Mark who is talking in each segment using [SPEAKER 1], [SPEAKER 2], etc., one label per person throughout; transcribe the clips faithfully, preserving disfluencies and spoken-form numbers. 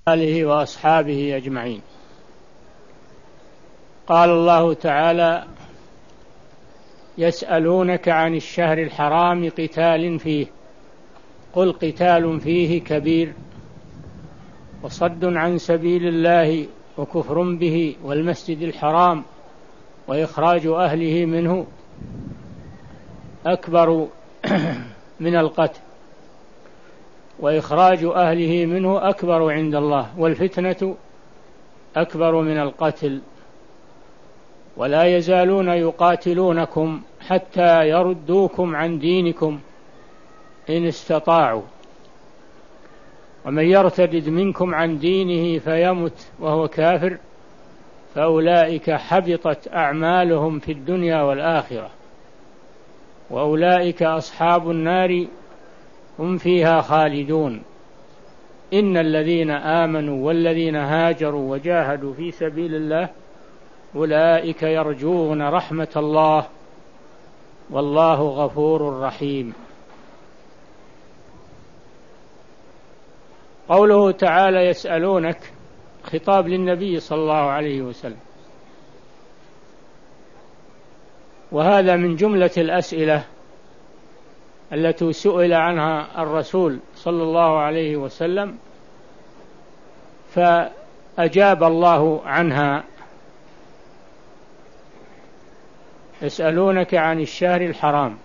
[SPEAKER 1] آله وأصحابه أجمعين. قال الله تعالى: يسألونك عن الشهر الحرام قتال فيه قل قتال فيه كبير وصد عن سبيل الله وكفر به والمسجد الحرام وإخراج أهله منه أكبر من القتل وإخراج أهله منه أكبر عند الله والفتنة أكبر من القتل ولا يزالون يقاتلونكم حتى يردوكم عن دينكم إن استطاعوا ومن يرتد منكم عن دينه فيمت وهو كافر فأولئك حبطت أعمالهم في الدنيا والآخرة وأولئك أصحاب النار هم فيها خالدون. إن الذين آمنوا والذين هاجروا وجاهدوا في سبيل الله أولئك يرجون رحمة الله والله غفور رحيم. قوله تعالى: يسألونك، خطاب للنبي صلى الله عليه وسلم، وهذا من جملة الأسئلة التي سئل عنها الرسول صلى الله عليه وسلم فأجاب الله عنها. يسألونك عن الشهر الحرام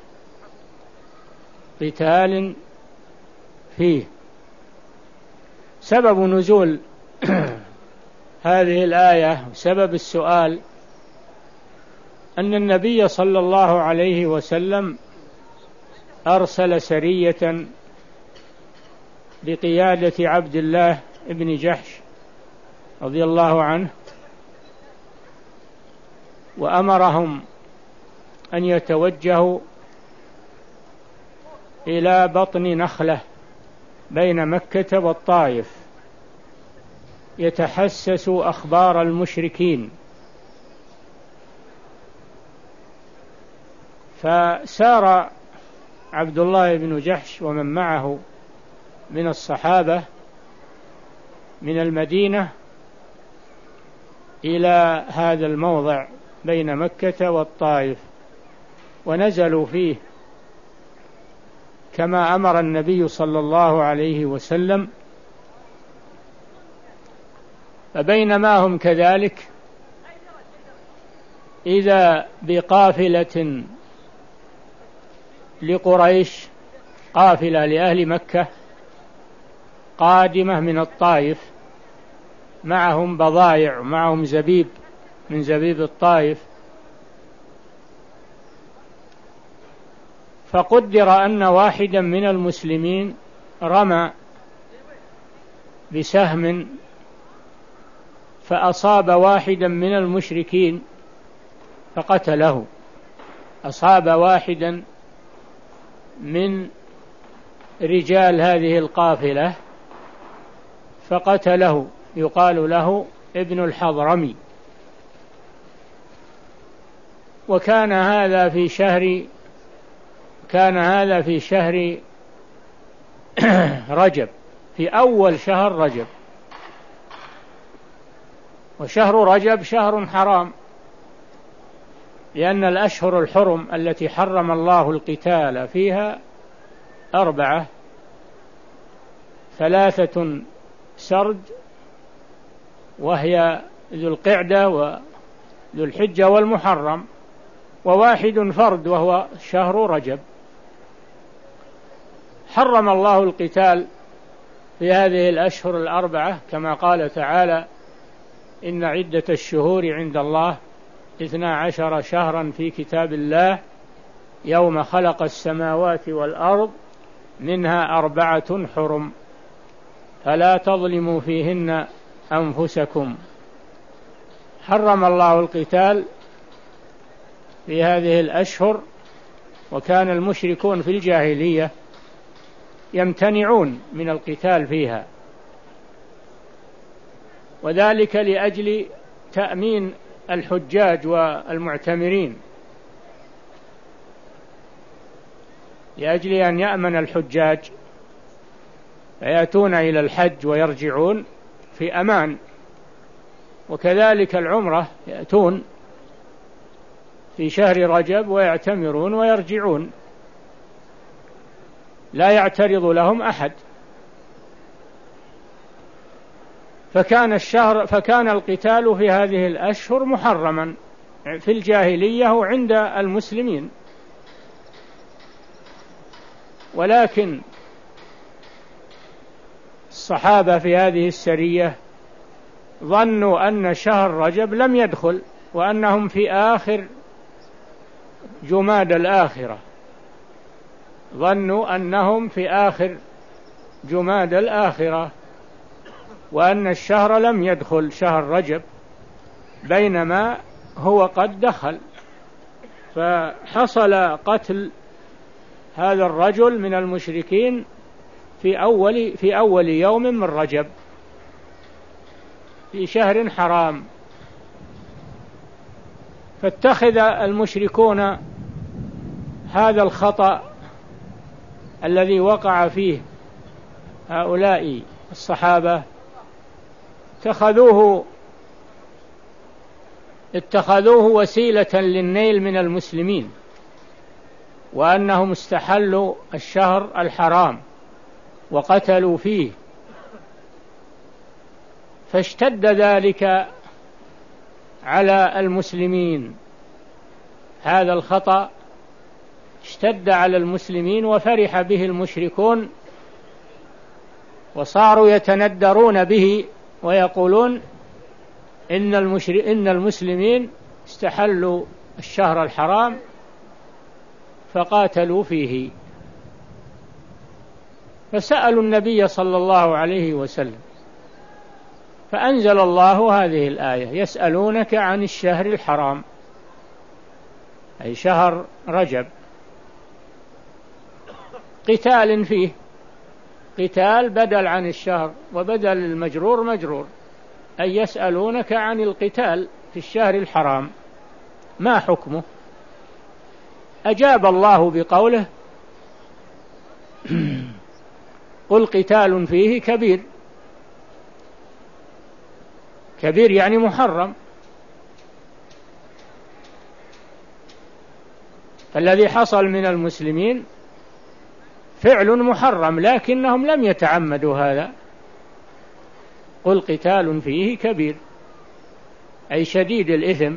[SPEAKER 1] قتال فيه. سبب نزول هذه الآية وسبب السؤال أن النبي صلى الله عليه وسلم أرسل سرية بقيادة عبد الله بن جحش رضي الله عنه وأمرهم أن يتوجهوا إلى بطن نخلة بين مكة والطائف يتحسسوا أخبار المشركين. فسار عبد الله بن جحش ومن معه من الصحابة من المدينة إلى هذا الموضع بين مكة والطائف ونزلوا فيه كما أمر النبي صلى الله عليه وسلم. فبينما هم كذلك إذا بقافلة لقريش، قافلة لأهل مكة قادمة من الطائف، معهم بضائع، معهم زبيب من زبيب الطائف. فقدر أن واحدا من المسلمين رمى بسهم فأصاب واحدا من المشركين فقتله، أصاب واحدا من رجال هذه القافلة فقتله، يقال له ابن الحضرمي. وكان هذا في شهر كان هذا في شهر رجب، في أول شهر رجب، وشهر رجب شهر حرام لأن الأشهر الحرم التي حرم الله القتال فيها أربعة: ثلاثة سرد وهي ذو القعدة وذو الحجة والمحرم، وواحد فرد وهو شهر رجب. حرم الله القتال في هذه الأشهر الأربعة كما قال تعالى: إن عدة الشهور عند الله اثنا عشر شهرا في كتاب الله يوم خلق السماوات والأرض منها أربعة حرم فلا تظلموا فيهن أنفسكم. حرم الله القتال في هذه الأشهر، وكان المشركون في الجاهلية يمتنعون من القتال فيها، وذلك لأجل تأمين الحجاج والمعتمرين، لأجل أن يأمن الحجاج فيأتون إلى الحج ويرجعون في أمان. وكذلك العمرة يأتون في شهر رجب ويعتمرون ويرجعون، لا يعترض لهم أحد. فكان الشهر فكان القتال في هذه الأشهر محرما في الجاهلية وعند المسلمين، ولكن الصحابة في هذه السرية ظنوا أن شهر رجب لم يدخل، وأنهم في آخر جماد الآخرة، ظنوا أنهم في آخر جماد الآخرة، وأن الشهر لم يدخل شهر رجب، بينما هو قد دخل. فحصل قتل هذا الرجل من المشركين في أول في أول يوم من رجب في شهر حرام. فاتخذ المشركون هذا الخطأ الذي وقع فيه هؤلاء الصحابة، اتخذوه اتخذوه وسيلة للنيل من المسلمين، وأنهم استحلوا الشهر الحرام وقتلوا فيه. فاشتد ذلك على المسلمين، هذا الخطأ اشتد على المسلمين وفرح به المشركون، وصاروا يتندرون به ويقولون إن, إن المسلمين استحلوا الشهر الحرام فقاتلوا فيه. فسألوا النبي صلى الله عليه وسلم، فأنزل الله هذه الآية: يسألونك عن الشهر الحرام، أي شهر رجب، قتال فيه. قتال بدل عن الشهر، وبدل المجرور مجرور، أي يسألونك عن القتال في الشهر الحرام ما حكمه؟ أجاب الله بقوله: قل قتال فيه كبير. كبير يعني محرم. فالذي حصل من المسلمين فعل محرم، لكنهم لم يتعمدوا هذا. قل قتال فيه كبير، أي شديد الإثم.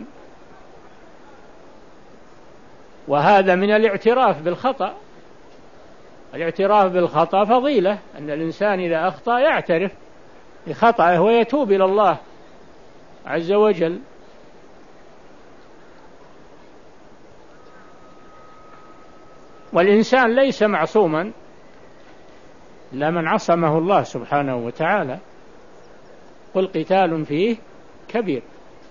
[SPEAKER 1] وهذا من الاعتراف بالخطأ. الاعتراف بالخطأ فضيلة، أن الإنسان إذا أخطأ يعترف بخطأه ويتوب إلى الله عز وجل. والإنسان ليس معصوما، لا من عصمه الله سبحانه وتعالى. قل قتال فيه كبير.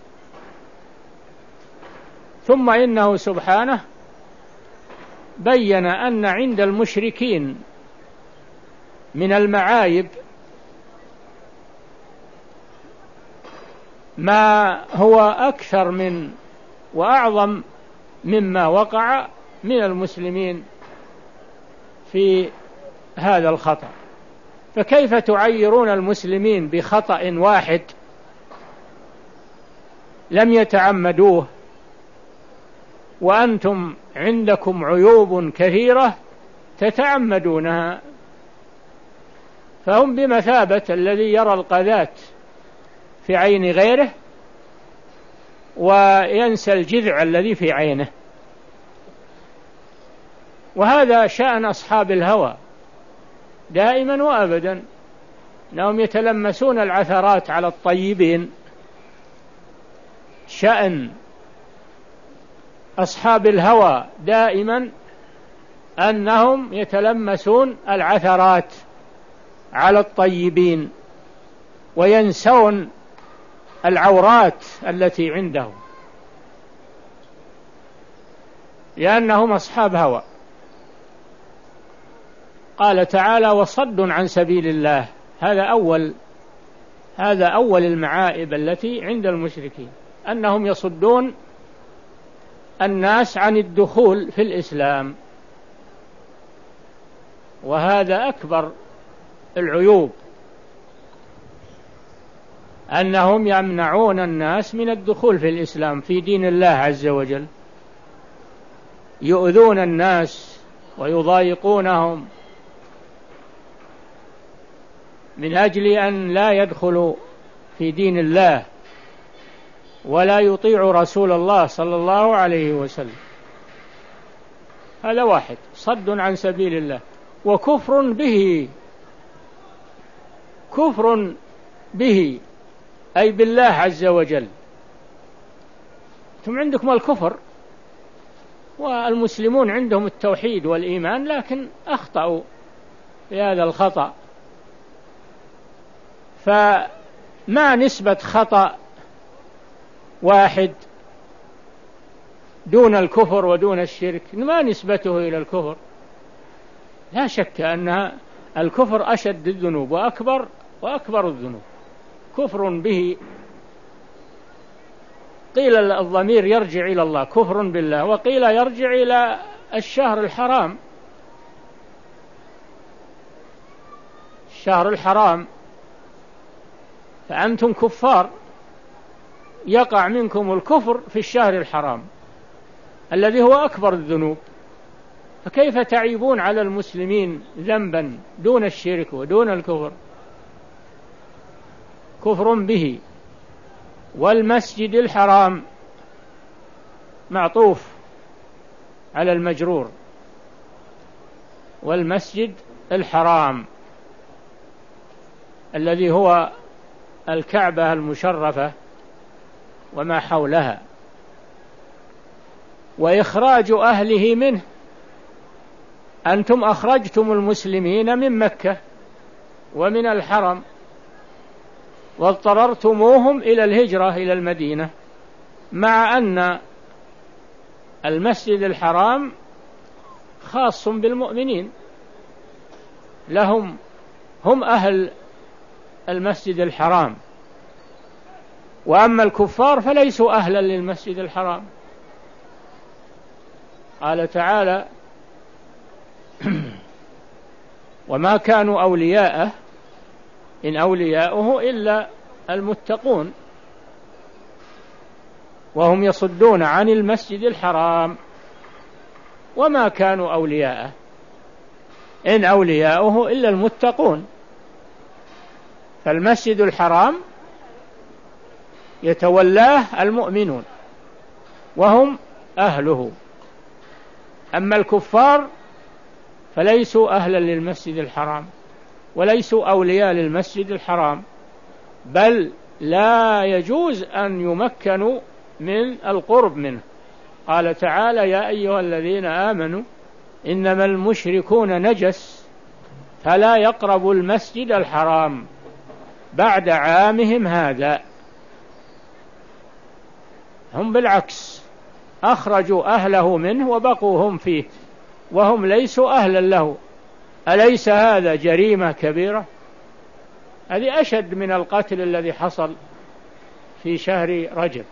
[SPEAKER 1] ثم إنه سبحانه بين أن عند المشركين من المعايب ما هو أكثر من وأعظم مما وقع من المسلمين في هذا الخطأ. فكيف تعيرون المسلمين بخطأ واحد لم يتعمدوه، وأنتم عندكم عيوب كثيرة تتعمدونها؟ فهم بمثابة الذي يرى القذاة في عين غيره وينسى الجذع الذي في عينه. وهذا شأن أصحاب الهوى دائما وأبدا، أنهم يتلمسون العثرات على الطيبين. شأن أصحاب الهوى دائما أنهم يتلمسون العثرات على الطيبين وينسون العورات التي عندهم، لأنهم أصحاب هوى. قال تعالى: وصد عن سبيل الله. هذا أول هذا أول المعائب التي عند المشركين، أنهم يصدون الناس عن الدخول في الإسلام، وهذا أكبر العيوب. أنهم يمنعون الناس من الدخول في الإسلام في دين الله عز وجل، يؤذون الناس ويضايقونهم من أجل أن لا يدخلوا في دين الله ولا يطيعوا رسول الله صلى الله عليه وسلم. هذا واحد، صد عن سبيل الله وكفر به، كفر به أي بالله عز وجل. ثم عندكم الكفر، والمسلمون عندهم التوحيد والإيمان، لكن أخطأوا في هذا الخطأ. فما نسبة خطأ واحد دون الكفر ودون الشرك؟ ما نسبته إلى الكفر؟ لا شك أن الكفر أشد الذنوب وأكبر وأكبر الذنوب، كفر به. قيل الضمير يرجع إلى الله، كفر بالله، وقيل يرجع إلى الشهر الحرام. الشهر الحرام، فأنتم كفار، يقع منكم الكفر في الشهر الحرام الذي هو أكبر الذنوب، فكيف تعيبون على المسلمين ذنبا دون الشرك ودون الكفر؟ كفر به. والمسجد الحرام معطوف على المجرور، والمسجد الحرام الذي هو الكعبة المشرفة وما حولها. وإخراج أهله منه، أنتم أخرجتم المسلمين من مكة ومن الحرم واضطررتموهم إلى الهجرة إلى المدينة، مع أن المسجد الحرام خاص بالمؤمنين، لهم هم أهل المسجد الحرام، وأما الكفار فليسوا أهلا للمسجد الحرام. قال تعالى: وما كانوا أولياءه إن أولياؤه إلا المتقون وهم يصدون عن المسجد الحرام وما كانوا أولياءه إن أولياؤه إلا المتقون. فالمسجد الحرام يتولاه المؤمنون وهم أهله، أما الكفار فليسوا أهلا للمسجد الحرام وليسوا أولياء للمسجد الحرام، بل لا يجوز أن يمكنوا من القرب منه. قال تعالى: يا أيها الذين آمنوا إنما المشركون نجس فلا يقربوا المسجد الحرام بعد عامهم هذا. هم بالعكس أخرجوا أهله منه وبقوا هم فيه وهم ليسوا أهلا له. أليس هذا جريمة كبيرة؟ هذه أشد من القتل الذي حصل في شهر رجب.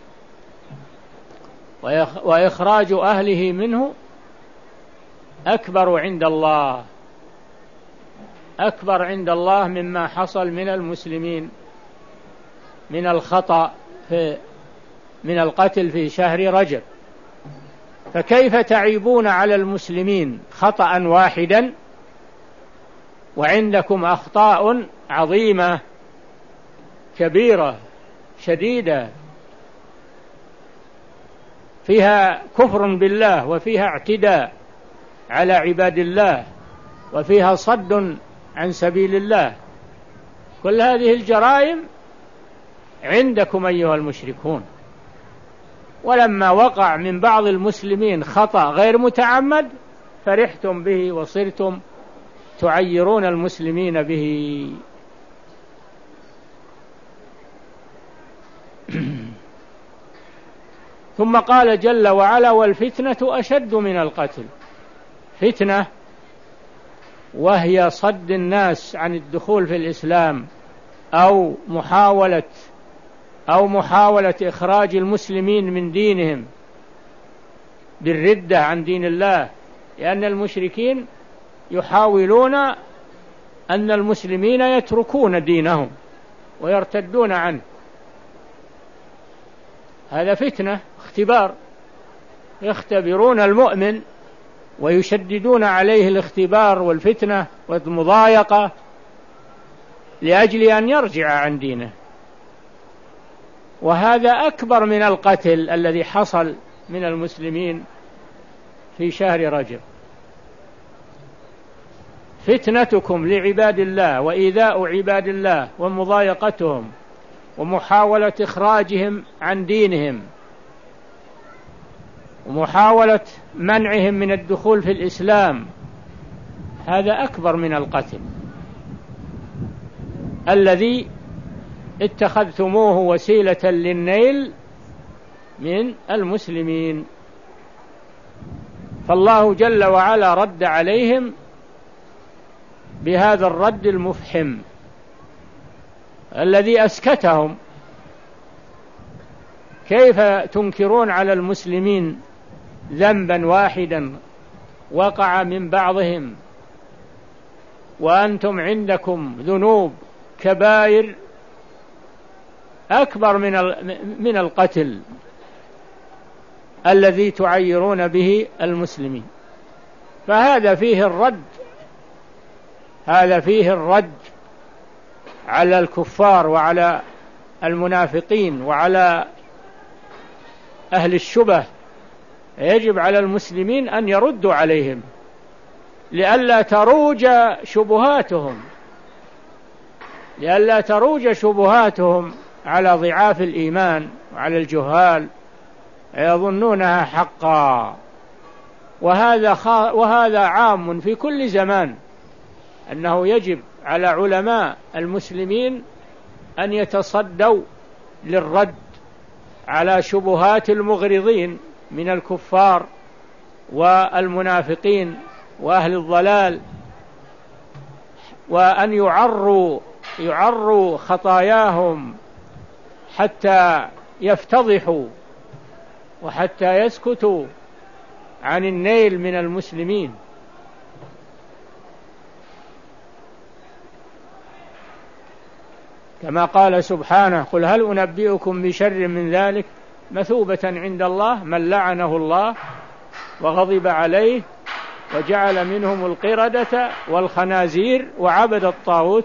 [SPEAKER 1] وإخراج أهله منه أكبر عند الله، أكبر عند الله مما حصل من المسلمين من الخطأ في من القتل في شهر رجب. فكيف تعيبون على المسلمين خطأ واحدا وعندكم أخطاء عظيمة كبيرة شديدة فيها كفر بالله وفيها اعتداء على عباد الله وفيها صد عن سبيل الله؟ كل هذه الجرائم عندكم أيها المشركون. ولما وقع من بعض المسلمين خطأ غير متعمد فرحتم به وصرتم تعيرون المسلمين به. ثم قال جل وعلا: والفتنة أشد من القتل. فتنة وهي صد الناس عن الدخول في الإسلام أو محاولة أو محاولة إخراج المسلمين من دينهم بالردة عن دين الله، لأن المشركين يحاولون أن المسلمين يتركون دينهم ويرتدون عنه هذا فتنة، اختبار، يختبرون المؤمن ويشددون عليه الاختبار والفتنة والمضايقة لأجل أن يرجع عن دينه. وهذا أكبر من القتل الذي حصل من المسلمين في شهر رجب. فتنتكم لعباد الله وإيذاء عباد الله ومضايقتهم ومحاولة إخراجهم عن دينهم ومحاولة منعهم من الدخول في الإسلام، هذا أكبر من القتل الذي اتخذتموه وسيلة للنيل من المسلمين. فالله جل وعلا رد عليهم بهذا الرد المفحم الذي أسكتهم. كيف تنكرون على المسلمين ذنبا واحدا وقع من بعضهم وأنتم عندكم ذنوب كبائر أكبر من من القتل الذي تعيرون به المسلمين؟ فهذا فيه الرد، هذا فيه الرد على الكفار وعلى المنافقين وعلى أهل الشبه. يجب على المسلمين أن يردوا عليهم لئلا تروج شبهاتهم لئلا تروج شبهاتهم على ضعاف الإيمان وعلى الجهال يظنونها حقا. وهذا خا وهذا عام في كل زمان، أنه يجب على علماء المسلمين أن يتصدوا للرد على شبهات المغرضين من الكفار والمنافقين وأهل الضلال، وأن يعروا يعروا خطاياهم حتى يفتضحوا وحتى يسكتوا عن النيل من المسلمين. كما قال سبحانه: قل هل أنبئكم بشر من ذلك مثوبة عند الله من لعنه الله وغضب عليه وجعل منهم القردة والخنازير وعبد الطاغوت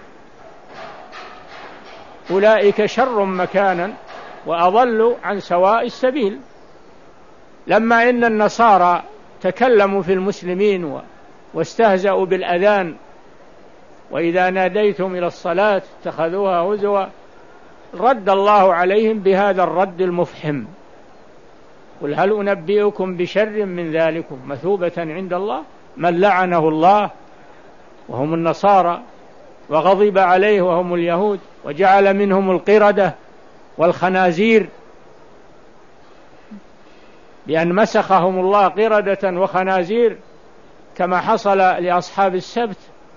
[SPEAKER 1] أولئك شر مكانا وأضل عن سواء السبيل. لما إن النصارى تكلموا في المسلمين واستهزأوا بالأذان وإذا ناديتم إلى الصلاة اتخذوها هزوا، رد الله عليهم بهذا الرد المفحم: قل هل أنبئكم بشر من ذلكم مثوبة عند الله من لعنه الله وهم النصارى وغضب عليه وهم اليهود وجعل منهم القردة والخنازير، بأن مسخهم الله قردة وخنازير كما حصل لأصحاب السبت.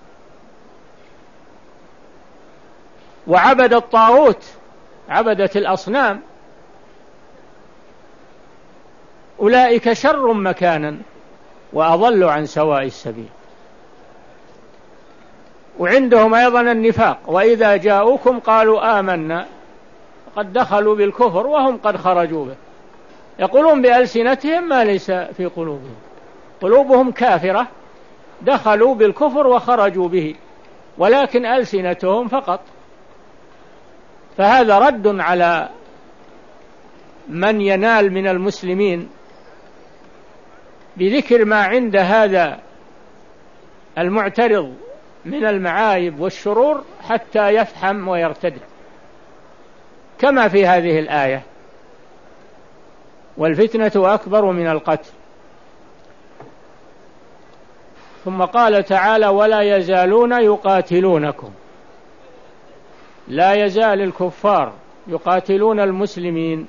[SPEAKER 1] وعبد الطاغوت، عبدت الأصنام، أولئك شر مكانا وأضل عن سواء السبيل. وعندهم أيضا النفاق: وإذا جاءوكم قالوا آمنا قد دخلوا بالكفر وهم قد خرجوا به، يقولون بألسنتهم ما ليس في قلوبهم، قلوبهم كافرة دخلوا بالكفر وخرجوا به ولكن ألسنتهم فقط. فهذا رد على من ينال من المسلمين بذكر ما عند هذا المعترض من المعايب والشرور حتى يفهم ويرتد، كما في هذه الآية: والفتنة أكبر من القتل. ثم قال تعالى: ولا يزالون يقاتلونكم. لا يزال الكفار يقاتلون المسلمين.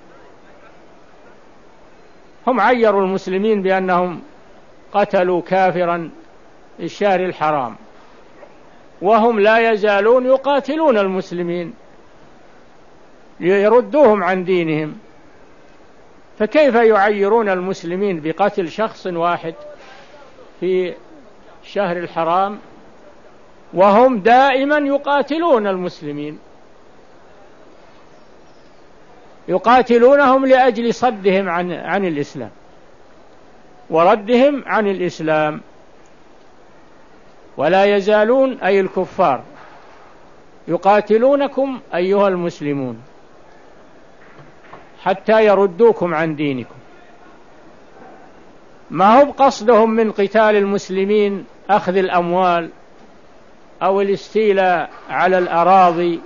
[SPEAKER 1] هم عيروا المسلمين بأنهم قتلوا كافرا في الشهر الحرام، وهم لا يزالون يقاتلون المسلمين ليردوهم عن دينهم. فكيف يعيرون المسلمين بقتل شخص واحد في شهر الحرام وهم دائما يقاتلون المسلمين؟ يقاتلونهم لأجل صدهم عن, عن الإسلام وردهم عن الإسلام. ولا يزالون أي الكفار يقاتلونكم أيها المسلمون حتى يردوكم عن دينكم. ما هو بقصدهم من قتال المسلمين أخذ الأموال أو الاستيلاء على الأراضي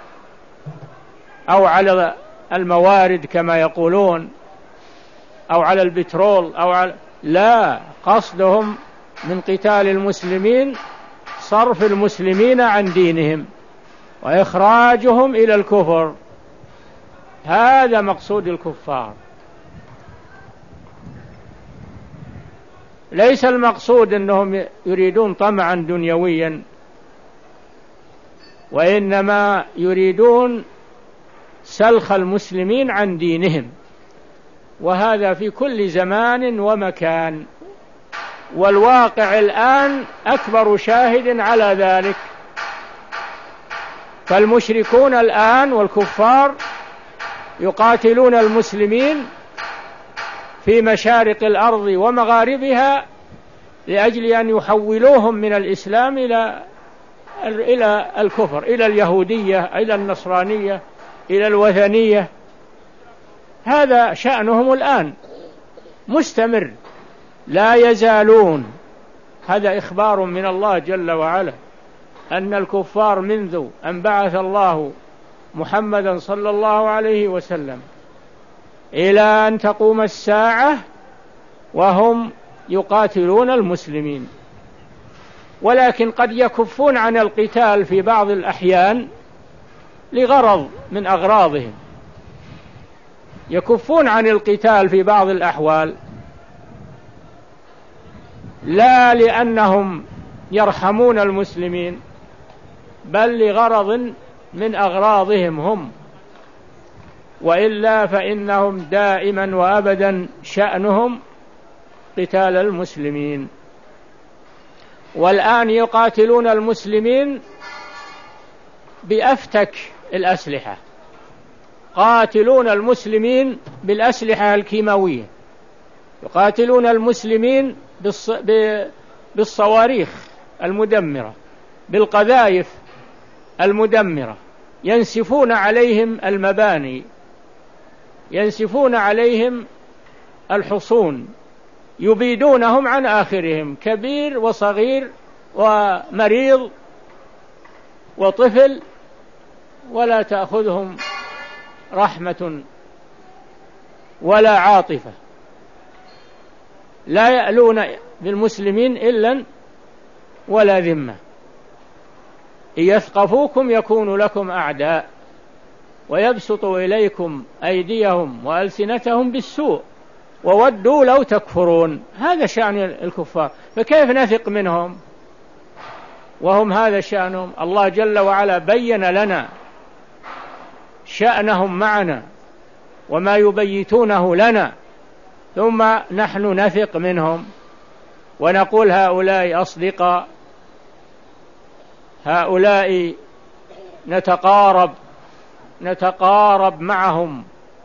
[SPEAKER 1] أو على الموارد كما يقولون أو على البترول أو على لا، قصدهم من قتال المسلمين صرف المسلمين عن دينهم وإخراجهم إلى الكفر. هذا مقصود الكفار، ليس المقصود أنهم يريدون طمعا دنيويا، وإنما يريدون سلخ المسلمين عن دينهم، وهذا في كل زمان ومكان، والواقع الآن أكبر شاهد على ذلك. فالمشركون الآن والكفار يقاتلون المسلمين في مشارق الأرض ومغاربها لأجل أن يحولوهم من الإسلام إلى إلى الكفر، إلى اليهودية، إلى النصرانية، إلى الوثنية. هذا شأنهم الآن مستمر، لا يزالون. هذا إخبار من الله جل وعلا أن الكفار منذ أن بعث الله محمدا صلى الله عليه وسلم إلى أن تقوم الساعة وهم يقاتلون المسلمين، ولكن قد يكفون عن القتال في بعض الأحيان لغرض من أغراضهم، يكفون عن القتال في بعض الأحوال لا لأنهم يرحمون المسلمين، بل لغرض من أغراضهم هم، وإلا فإنهم دائما وأبدا شأنهم قتال المسلمين. والآن يقاتلون المسلمين بأفتك الأسلحة، قاتلون المسلمين بالأسلحة الكيماوية، يقاتلون المسلمين بالصواريخ المدمرة، بالقذائف المدمرة، ينسفون عليهم المباني، ينسفون عليهم الحصون، يبيدونهم عن آخرهم، كبير وصغير ومريض وطفل، ولا تأخذهم رحمة ولا عاطفة، لا يألون بالمسلمين إلا ولا ذمة. إن يثقفوكم يكونوا لكم أعداء ويبسطوا إليكم أيديهم وألسنتهم بالسوء وودوا لو تكفرون. هذا شأن الكفار، فكيف نثق منهم وهم هذا شأنهم؟ الله جل وعلا بين لنا شأنهم معنا وما يبيتونه لنا، ثم نحن نثق منهم ونقول هؤلاء أصدقاء، هؤلاء نتقارب نتقارب معهم،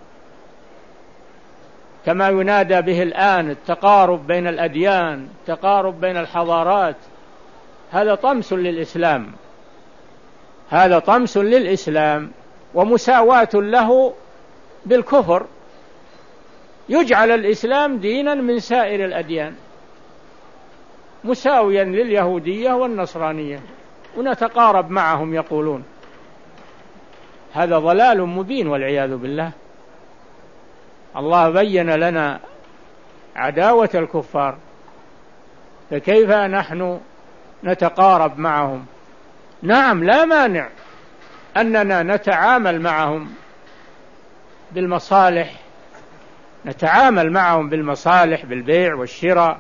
[SPEAKER 1] كما ينادى به الآن التقارب بين الأديان، التقارب بين الحضارات. هذا طمس للإسلام، هذا طمس للإسلام ومساواة له بالكفر. يجعل الإسلام دينا من سائر الأديان مساويا لليهودية والنصرانية، ونتقارب معهم يقولون. هذا ضلال مبين والعياذ بالله. الله بين لنا عداوة الكفار، فكيف نحن نتقارب معهم؟ نعم، لا مانع أننا نتعامل معهم بالمصالح، نتعامل معهم بالمصالح، بالبيع والشراء،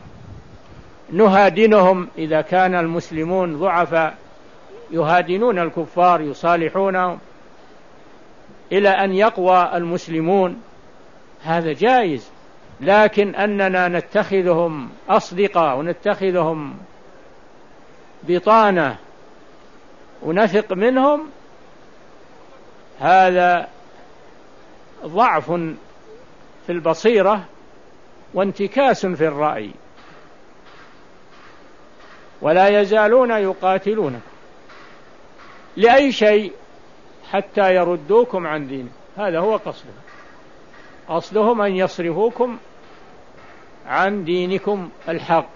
[SPEAKER 1] نهادنهم إذا كان المسلمون ضعفاء، يهادنون الكفار، يصالحونهم إلى أن يقوى المسلمون، هذا جائز. لكن أننا نتخذهم أصدقاء ونتخذهم بطانة ونثق منهم، هذا ضعف في البصيرة وانتكاس في الرأي. ولا يزالون يقاتلونكم لأي شيء حتى يردوكم عن دينكم. هذا هو قصدهم، قصدهم أن يصرفوكم عن دينكم الحق،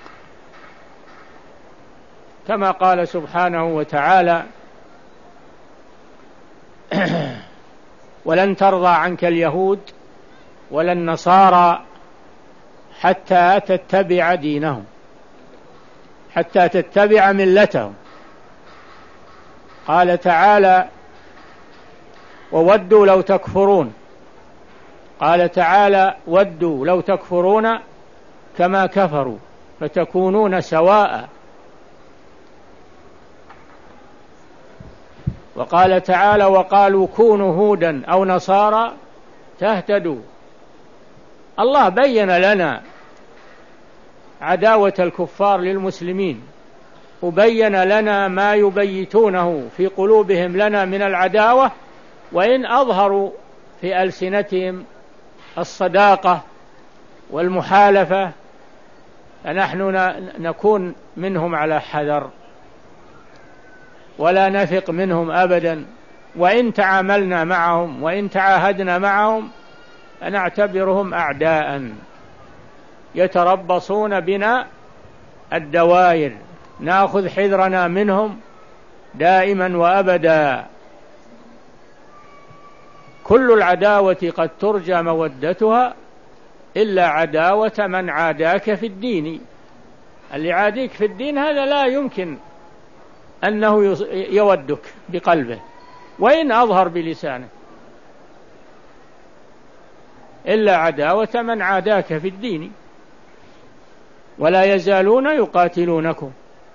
[SPEAKER 1] كما قال سبحانه وتعالى: ولن ترضى عنك اليهود ولا النصارى حتى تتبع دينهم، حتى تتبع ملتهم. قال تعالى: وودوا لو تكفرون. قال تعالى: ودوا لو تكفرون كما كفروا فتكونون سواء. وقال تعالى: وقالوا كونوا هودا أو نصارى تهتدوا. الله بين لنا عداوة الكفار للمسلمين، وبين لنا ما يبيتونه في قلوبهم لنا من العداوة، وإن أظهروا في ألسنتهم الصداقة والمحالفة فنحن نكون منهم على حذر ولا نثق منهم أبدا. وإن تعاملنا معهم وإن تعاهدنا معهم فنعتبرهم أعداء يتربصون بنا الدوائر، نأخذ حذرنا منهم دائما وأبدا. كل العداوة قد ترجى مودتها إلا عداوة من عاداك في الدين. اللي عاديك في الدين هذا لا يمكن أنه يودك بقلبه وإن أظهر بلسانه، إلا عداوة من عاداك في الدين. ولا يزالون يقاتلونكم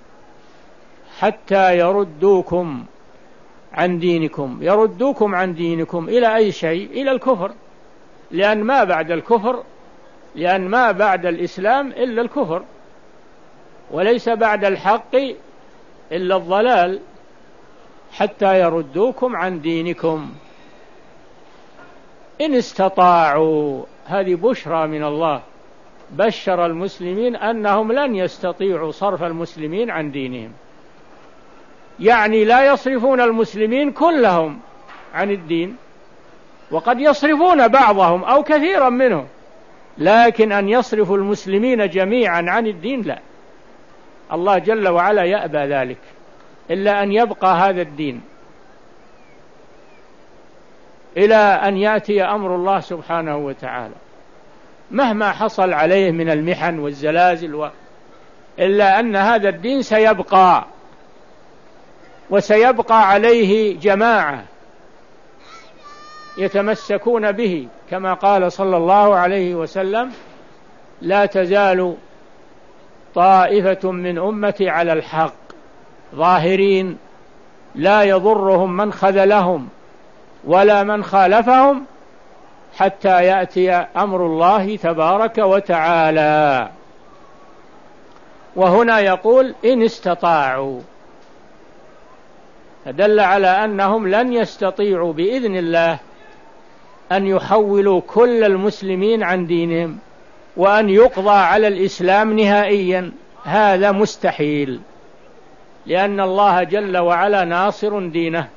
[SPEAKER 1] حتى يردوكم عن دينكم. يردوكم عن دينكم إلى أي شيء؟ إلى الكفر، لأن ما بعد الكفر لأن ما بعد الإسلام إلا الكفر، وليس بعد الحق إلا الضلال. حتى يردوكم عن دينكم إن استطاعوا. هذه بشرى من الله، بشر المسلمين أنهم لن يستطيعوا صرف المسلمين عن دينهم، يعني لا يصرفون المسلمين كلهم عن الدين، وقد يصرفون بعضهم أو كثيرا منهم، لكن أن يصرفوا المسلمين جميعا عن الدين لا، الله جل وعلا يأبى ذلك، إلا أن يبقى هذا الدين إلى أن يأتي أمر الله سبحانه وتعالى، مهما حصل عليه من المحن والزلازل و... إلا أن هذا الدين سيبقى، وسيبقى عليه جماعة يتمسكون به، كما قال صلى الله عليه وسلم: لا تزال طائفة من أمتي على الحق ظاهرين لا يضرهم من خذلهم ولا من خالفهم حتى يأتي أمر الله تبارك وتعالى. وهنا يقول إن استطاعوا، فدل على أنهم لن يستطيعوا بإذن الله أن يحولوا كل المسلمين عن دينهم وأن يقضى على الإسلام نهائيا، هذا مستحيل، لأن الله جل وعلا ناصر دينه،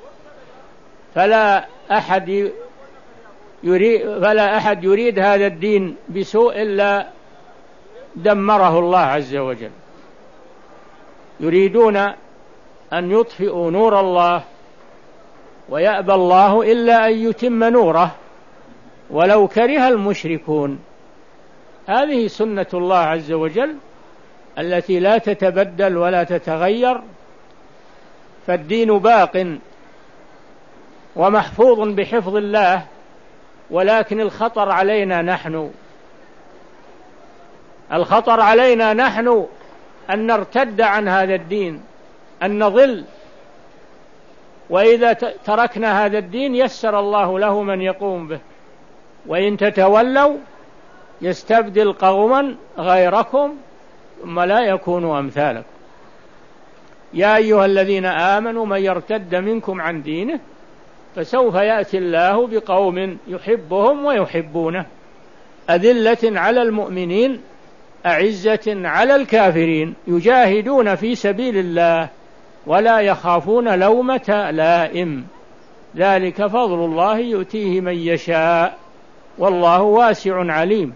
[SPEAKER 1] فلا أحد يريد, فلا أحد يريد هذا الدين بسوء إلا دمره الله عز وجل. يريدون أن يطفئوا نور الله ويأبى الله إلا أن يتم نوره ولو كره المشركون. هذه سنة الله عز وجل التي لا تتبدل ولا تتغير، فالدين باق ومحفوظ بحفظ الله، ولكن الخطر علينا نحن الخطر علينا نحن أن نرتد عن هذا الدين، أن نضل. وإذا تركنا هذا الدين يسر الله له من يقوم به، وإن تتولوا يستبدل قوما غيركم ثم لا يكونوا أمثالكم. يا أيها الذين آمنوا من يرتد منكم عن دينه فسوف يأتي الله بقوم يحبهم ويحبونه أذلة على المؤمنين أعزة على الكافرين يجاهدون في سبيل الله ولا يخافون لومة لائم ذلك فضل الله يؤتيه من يشاء والله واسع عليم.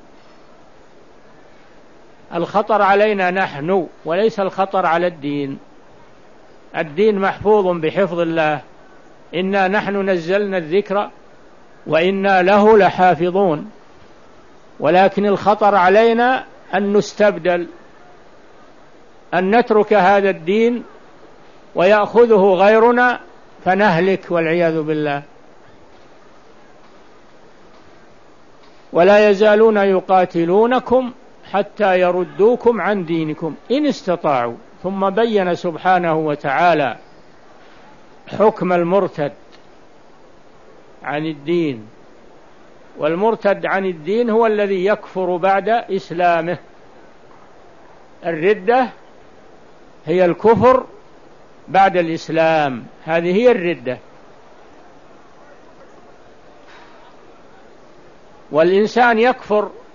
[SPEAKER 1] الخطر علينا نحن وليس الخطر على الدين. الدين محفوظ بحفظ الله، إنا نحن نزلنا الذكر وإنا له لحافظون، ولكن الخطر علينا أن نستبدل، أن نترك هذا الدين ويأخذه غيرنا فنهلك والعياذ بالله. ولا يزالون يقاتلونكم حتى يردوكم عن دينكم إن استطاعوا. ثم بين سبحانه وتعالى حكم المرتد عن الدين، والمرتد عن الدين هو الذي يكفر بعد إسلامه. الردة هي الكفر بعد الإسلام، هذه هي الردة. والإنسان يكفر